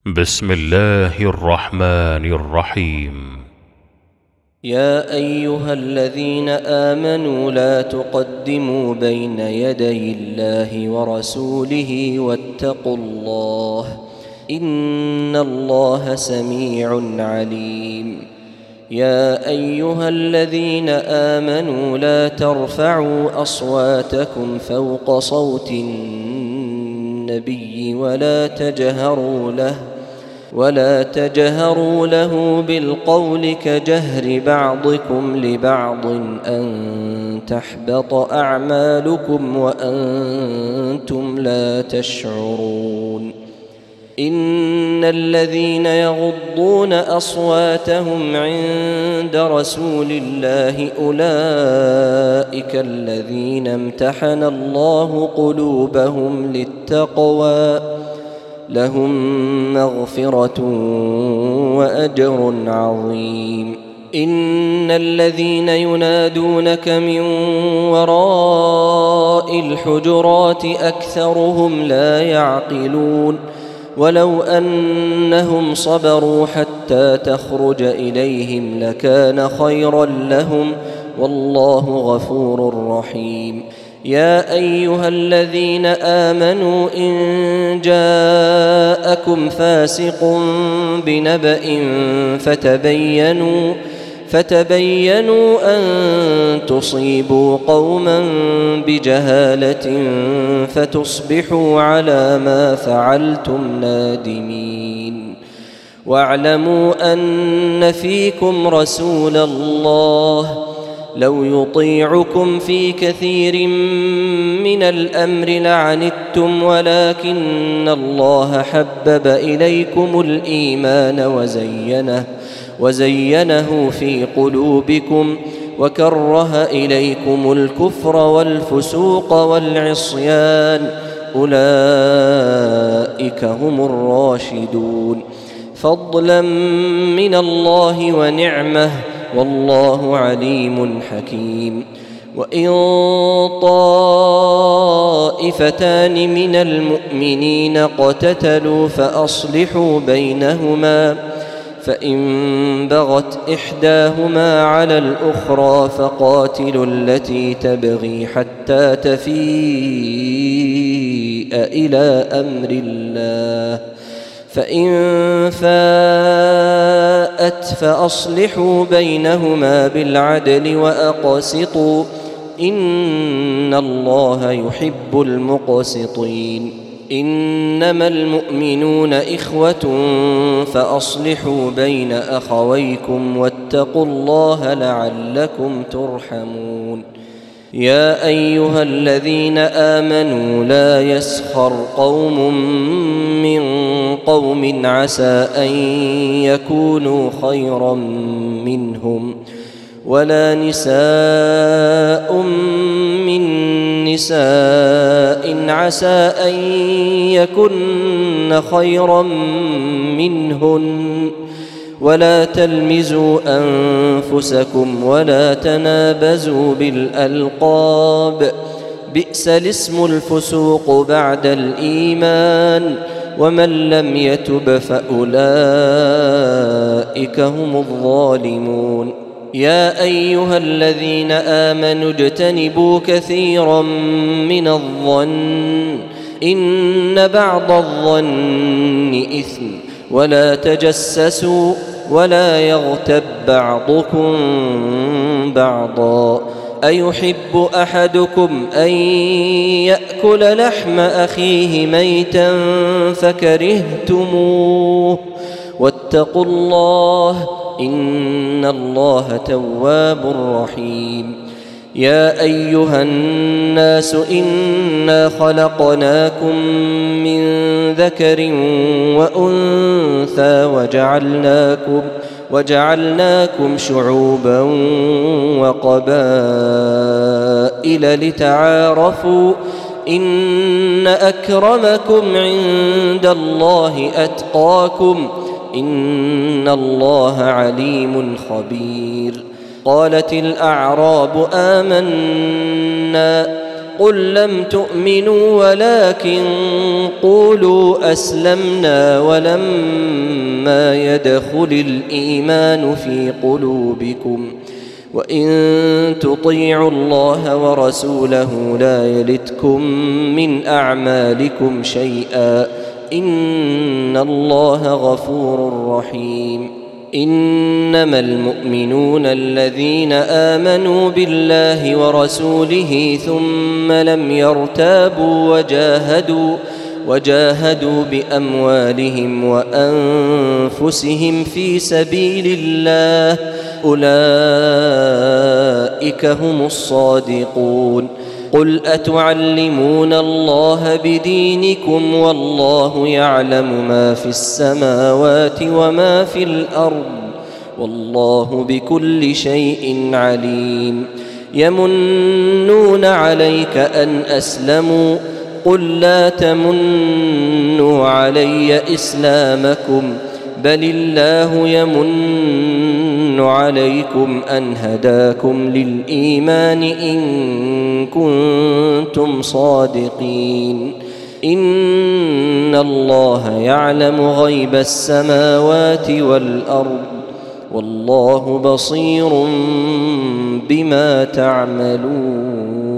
بسم الله الرحمن الرحيم. يا أيها الذين آمنوا لا تقدموا بين يدي الله ورسوله واتقوا الله إن الله سميع عليم. يا أيها الذين آمنوا لا ترفعوا أصواتكم فوق صوت النبي ولا تجهروا له بالقول كجهر بعضكم لبعض أن تحبط أعمالكم وأنتم لا تشعرون. إن الذين يغضون أصواتهم عند رسول الله أولئك الذين امتحن الله قلوبهم للتقوى لهم مغفرة وأجر عظيم. إن الذين ينادونك من وراء الحجرات أكثرهم لا يعقلون. ولو أنهم صبروا حتى تخرج إليهم لكان خيرا لهم والله غفور رحيم. يا أيها الذين آمنوا إن جاءكم فاسق بنبأ فتبينوا أن تصيبوا قوما بجهالة فتصبحوا على ما فعلتم نادمين. واعلموا أن فيكم رسول الله لو يطيعكم في كثير من الأمر لعنتم ولكن الله حبب إليكم الإيمان وزينه في قلوبكم وكره إليكم الكفر والفسوق والعصيان أولئك هم الراشدون فضلا من الله ونعمه والله عليم حكيم. وإن طائفتان من المؤمنين اقتتلوا فأصلحوا بينهما فإن بغت إحداهما على الأخرى فقاتلوا التي تبغي حتى تفيء إلى أمر الله فإن فاءت فأصلحوا بينهما بالعدل وأقسطوا إن الله يحب المقسطين. إنما المؤمنون إخوة فأصلحوا بين أخويكم واتقوا الله لعلكم ترحمون. يا أيها الذين آمنوا لا يسخر قوم من قوم عسى أن يكونوا خيرا منهم ولا نساء من نساء عسى أن يكن خيرا منهن ولا تلمزوا أنفسكم ولا تنابزوا بالألقاب بئس الاسم الفسوق بعد الإيمان ومن لم يتب فأولئك هم الظالمون. يا أيها الذين آمنوا اجتنبوا كثيرا من الظن إن بعض الظن إثم ولا تجسسوا ولا يغتب بعضكم بعضا أيحب أحدكم أن يأكل لحم أخيه ميتا فكرهتموه واتقوا الله إن الله تواب رحيم. يا أيها الناس إنا خلقناكم من ذكر وأنثى وجعلناكم شعوبا وقبائل لتعارفوا إن أكرمكم عند الله أتقاكم إن الله عليم خبير. قالت الأعراب آمنا قل لم تؤمنوا ولكن قولوا أسلمنا ولما يدخل الإيمان في قلوبكم وإن تطيعوا الله ورسوله لا يلتكم من أعمالكم شيئا إن الله غفور رحيم. إنما المؤمنون الذين آمنوا بالله ورسوله ثم لم يرتابوا وجاهدوا بأموالهم وأنفسهم في سبيل الله أولئك هم الصادقون. قل أتعلمون الله بدينكم والله يعلم ما في السماوات وما في الأرض والله بكل شيء عليم. يمنون عليك أن أسلموا قل لا تمنوا علي إسلامكم بل الله يمن عليكم أن هداكم للإيمان إن كنتم صادقين. إن الله يعلم غيب السماوات والأرض والله بصير بما تعملون.